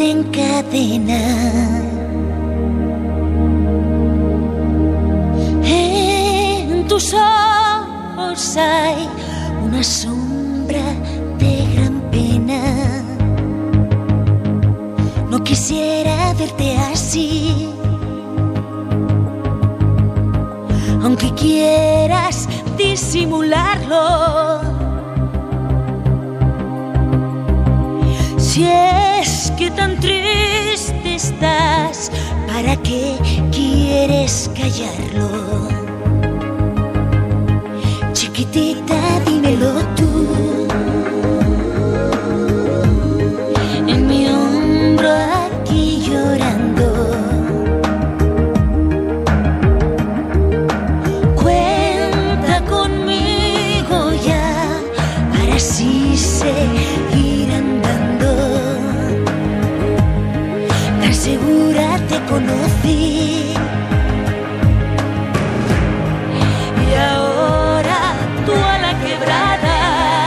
te encadena. En tus ojos hay una sombra de gran pena. No quisiera verte así, aunque quieras disimularlo. Si es que tan triste estás, ¿para qué quieres callarlo? Chiquitita, dímelo tú. En mi hombro aquí llorando. Cuenta conmigo ya para así seguir andando. Tan segura te conocí. Y ahora tú a la quebrada.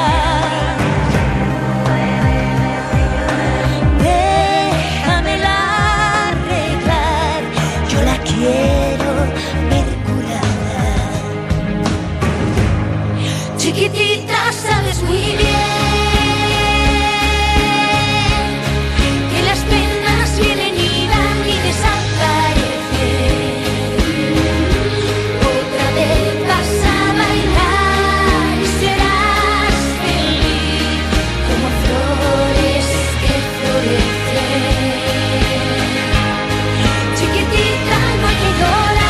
Déjamela arreglar, yo la quiero ver curada. Chiquitita, sabes muy bien que las penas vienen y van y desaparecen. Otra vez vas a bailar y serás feliz como flores que florecen. Chiquitita, no hay que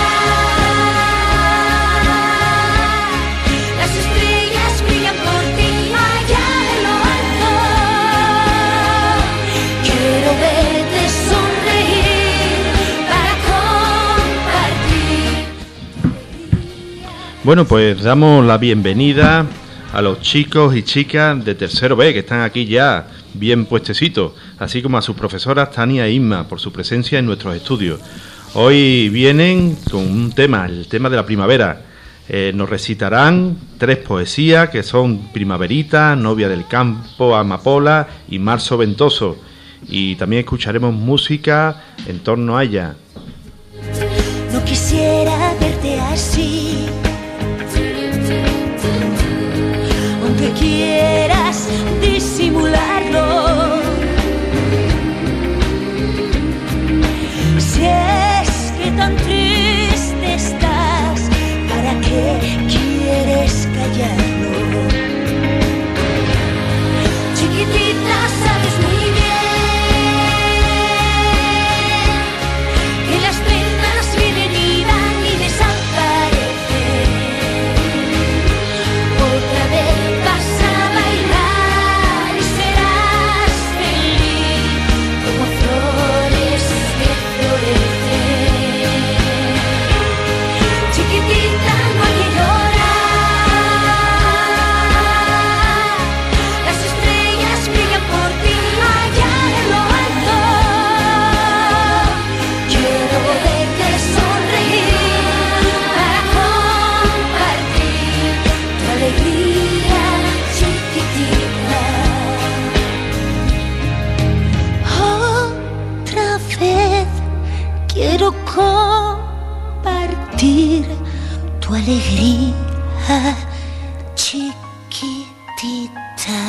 llorar. Las estrellas brillan por ti allá en lo alto. Quiero verte sonreír para compartir. Bueno, pues damos la bienvenida a los chicos y chicas de tercero B que están aquí ya bien puestecitos, así como a sus profesoras Tania e Inma por su presencia en nuestros estudios. Hoy vienen con un tema, el tema de la primavera. Nos recitarán 3 poesías que son Primaverita, Novia del Campo, Amapola y Marzo Ventoso. Y también escucharemos música en torno a ella. No quisiera verte así, aunque quieras disimularlo. Si es que tan triste estás, ¿para qué quieres callarlo? Chiquitita, sabes muy bien que las penas vienen y van y desaparecen. Otra vez vas a bailar y serás feliz como flores que florecen. Chiquitita, no hay que llorar. Las estrellas brillan por ti allá en lo alto. Quiero verte sonreír para compartir tu alegría, chiquitita. Otra vez quiero compartir tu alegría, chiquitita.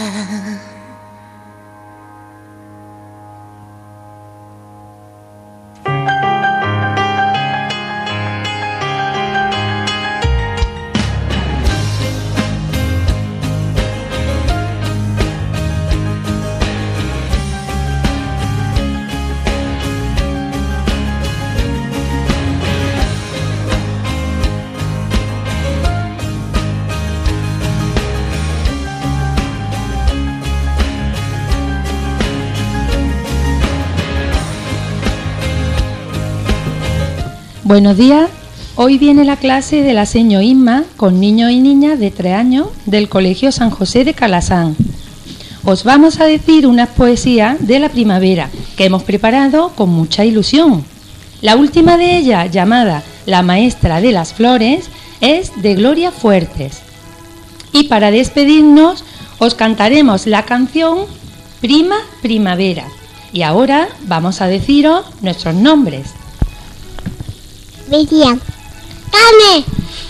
Buenos días, hoy viene la clase de la seño Inma con niños y niñas de 3 años del Colegio San José de Calasán. Os vamos a decir unas poesías de la primavera que hemos preparado con mucha ilusión. La última de ellas, llamada La maestra de las flores, es de Gloria Fuertes. Y para despedirnos os cantaremos la canción Prima Primavera, Y ahora vamos a deciros nuestros nombres. Miriam. ¡Dame!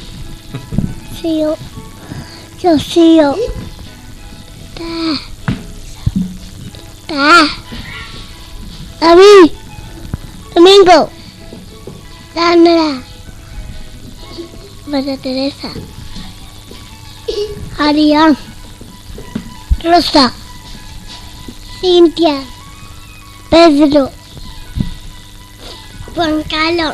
Yo. David. Domingo. Sandra. María Teresa. Arián. Rosa. Cintia. Pedro. Juan Carlos.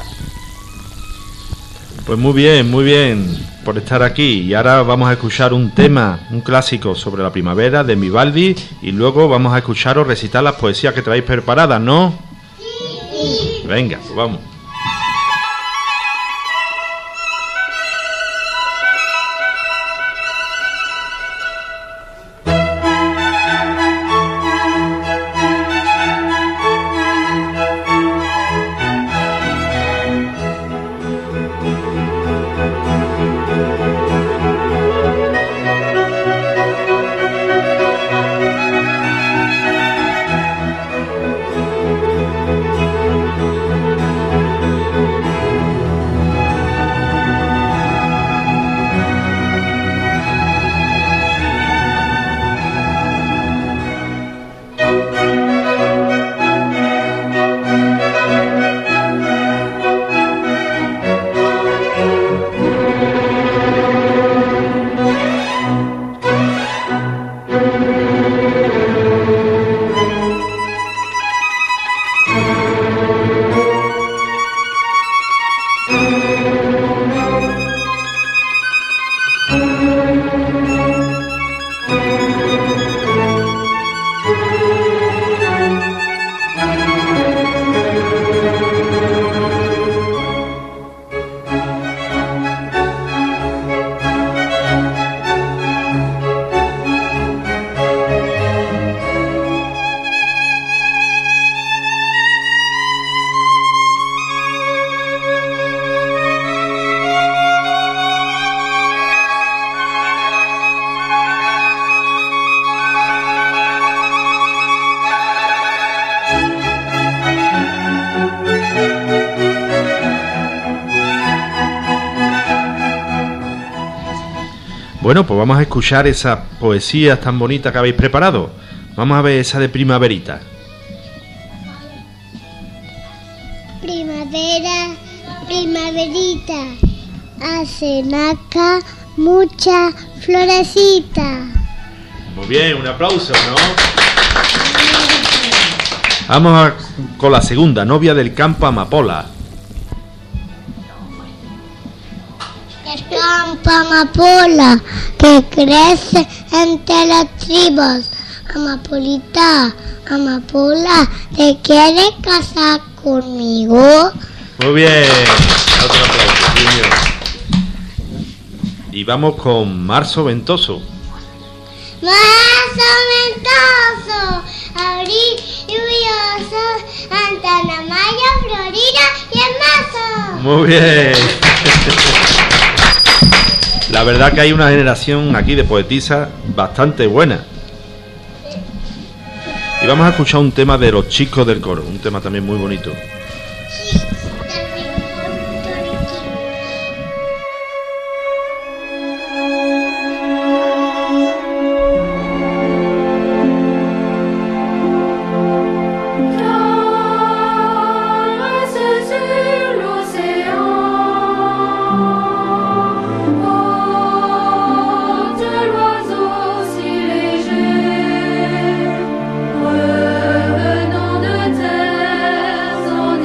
Pues muy bien por estar aquí. Y ahora vamos a escuchar un tema, un clásico sobre la primavera de Vivaldi, y luego vamos a escucharos recitar las poesías que traéis preparadas, ¿no? Sí. Venga, pues vamos. Bueno, pues vamos a escuchar esas poesías tan bonitas que habéis preparado. Vamos a ver esa de primaverita. Primavera, primaverita, hace naca mucha florecita. Muy bien, un aplauso, ¿no? Vamos con la segunda, novia del campo amapola. Campo amapola que crece entre las tribus. Amapolita, amapola, ¿te quieres casar conmigo? Muy bien, otro aplauso, niño. Y vamos con marzo ventoso. Marzo ventoso, abril lluvioso, Antana, Mayo, Florida y el marzo. Muy bien. La verdad que hay una generación aquí de poetisas bastante buena. Y vamos a escuchar un tema de Los Chicos del Coro, un tema también muy bonito. Revenant de terres en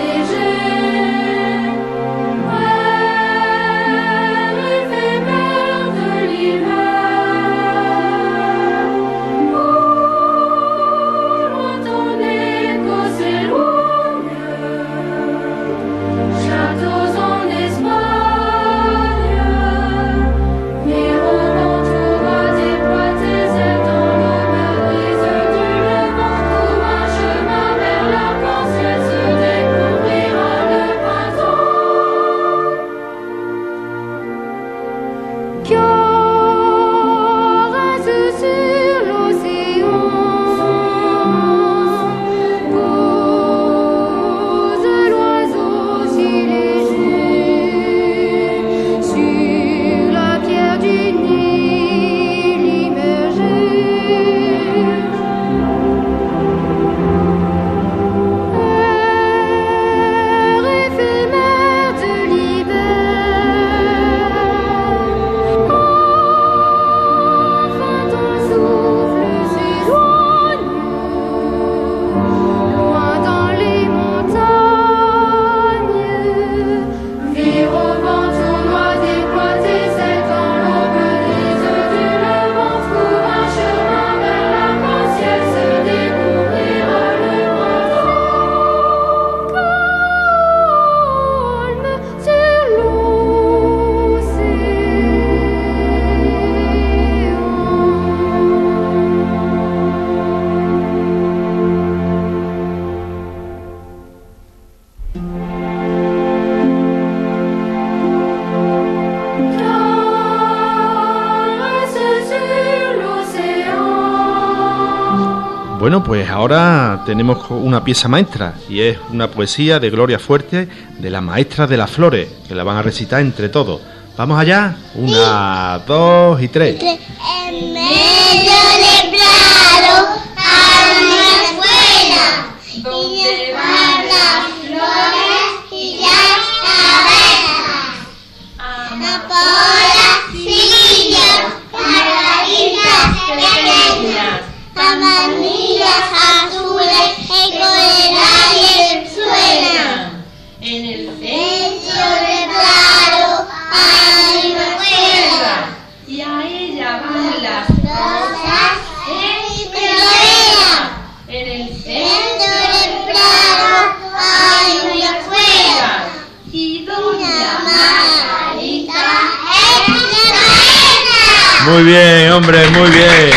Bueno, pues ahora tenemos una pieza maestra y es una poesía de Gloria Fuerte de las maestras de las flores, que la van a recitar entre todos. ¿Vamos allá? 1, 2 y 3. En medio del prado hay una escuela donde van las flores y las abejas. Amapolas, cirios, margaritas pequeñas, amanillas azules, eco del aire suenan. En el centro del prado hay una escuela y a ella van las rosas y primavera. En el centro del prado hay una escuela y doña Margarita es la maestra. Muy bien, hombre, muy bien.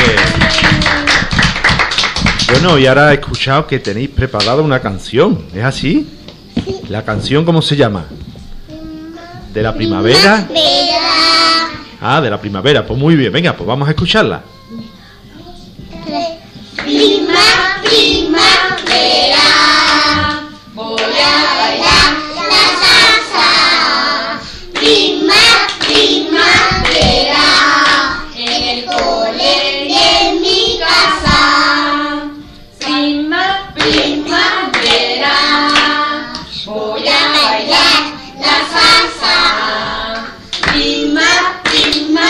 Bueno, y ahora he escuchado que tenéis preparada una canción, ¿es así? ¿La canción cómo se llama? ¿De la primavera? Ah, de la primavera, pues muy bien, venga, pues vamos a escucharla. Primavera, voy a bailar la salsa. Primavera, en el cole y en mi casa. Primavera, voy a bailar la salsa. Primavera,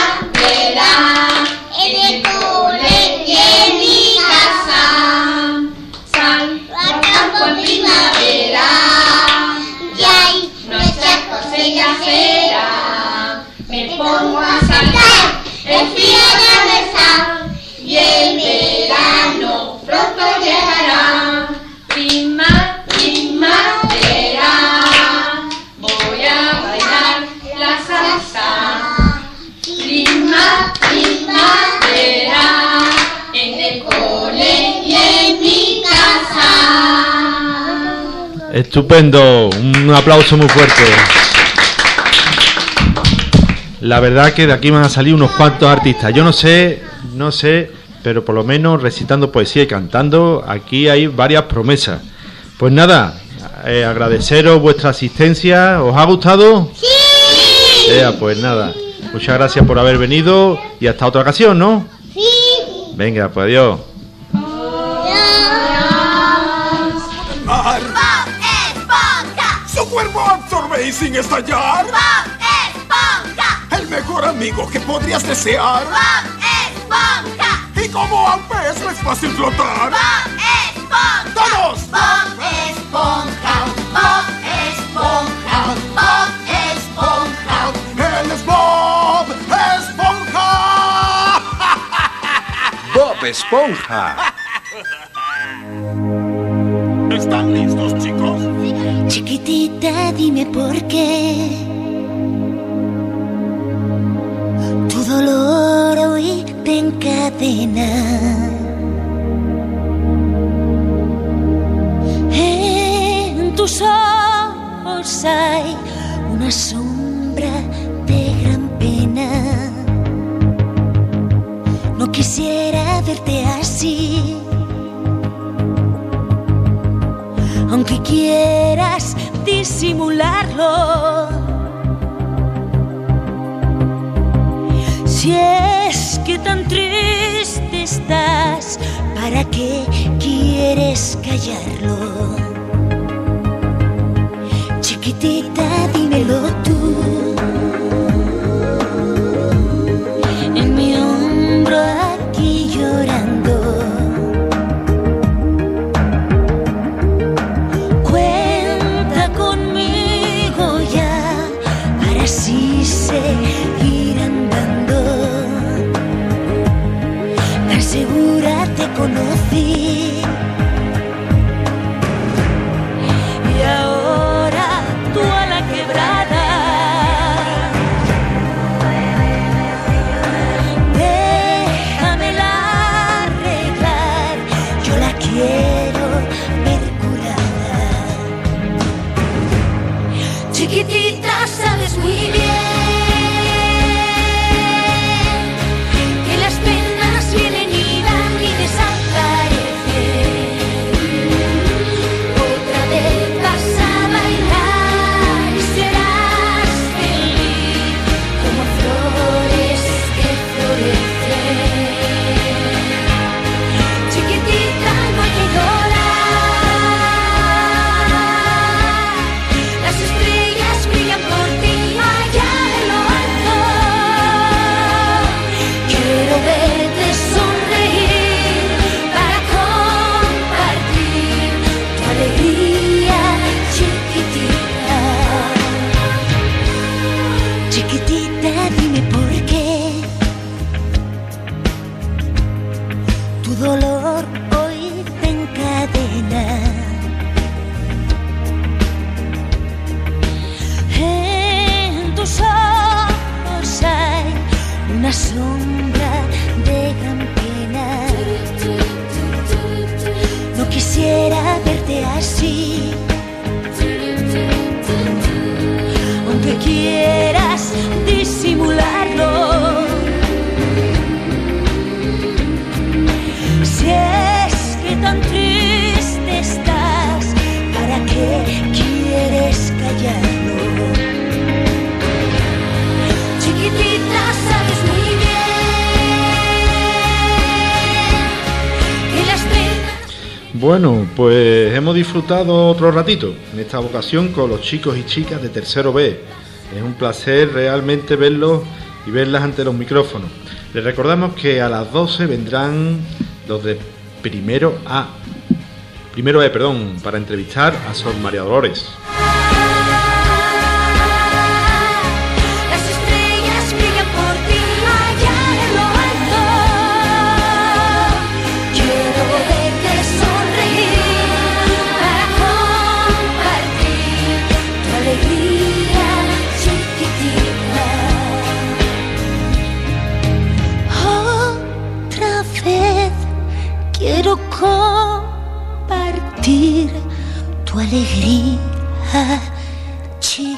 en el cole y en mi casa. Salgo al campo en primavera y hay nuestras cosechas será. Me pongo a saltar, el frío ya no está y el verano pronto llegará. Primavera, voy a bailar la salsa. Primavera, en el cole y en mi casa. Estupendo, un aplauso muy fuerte. La verdad que de aquí van a salir unos cuantos artistas. Yo no sé, pero por lo menos recitando poesía y cantando, aquí hay varias promesas. Pues nada, agradeceros vuestra asistencia. ¿Os ha gustado? ¡Sí! Pues nada, muchas gracias por haber venido y hasta otra ocasión, ¿no? Sí. Venga, pues adiós. Bob Esponja. Su cuerpo absorbe y sin estallar. Bob Esponja. El mejor amigo que podrías desear. Bob Esponja. Y como a un pez no es fácil flotar. Bob Esponja. ¡Todos! Bob Esponja. Bob Esponja. Bob Esponja. Él es Bob Esponja. Bob Esponja. ¿Están listos, chicos? Chiquitita, dime por qué tu dolor hoy te encadena. En tus ojos hay una sombra de gran pena. No quisiera verte así, aunque quieras disimularlo. Si es que tan triste estás, ¿para qué quieres callarlo? Chiquitita, dímelo tú. En mi hombro aquí llorando. Así seguir andando. Tan segura te conocí y ahora tú a la quebrada. quererte así. Aunque quieras disimularlo, si es que tan triste estás, ¿para qué quieres callarlo? Chiquitita, sabes muy bien que las penas. Bueno, pues hemos disfrutado otro ratito, en esta ocasión con los chicos y chicas de tercero B. Es un placer realmente verlos y verlas ante los micrófonos. Les recordamos que a las 12 vendrán los de primero E, para entrevistar a Sor María Dolores. Las estrellas brillan por ti allá en lo alto. Quiero verte sonreír para compartir tu alegría chiquitita. Otra vez quiero compartir tu alegría chiquitita.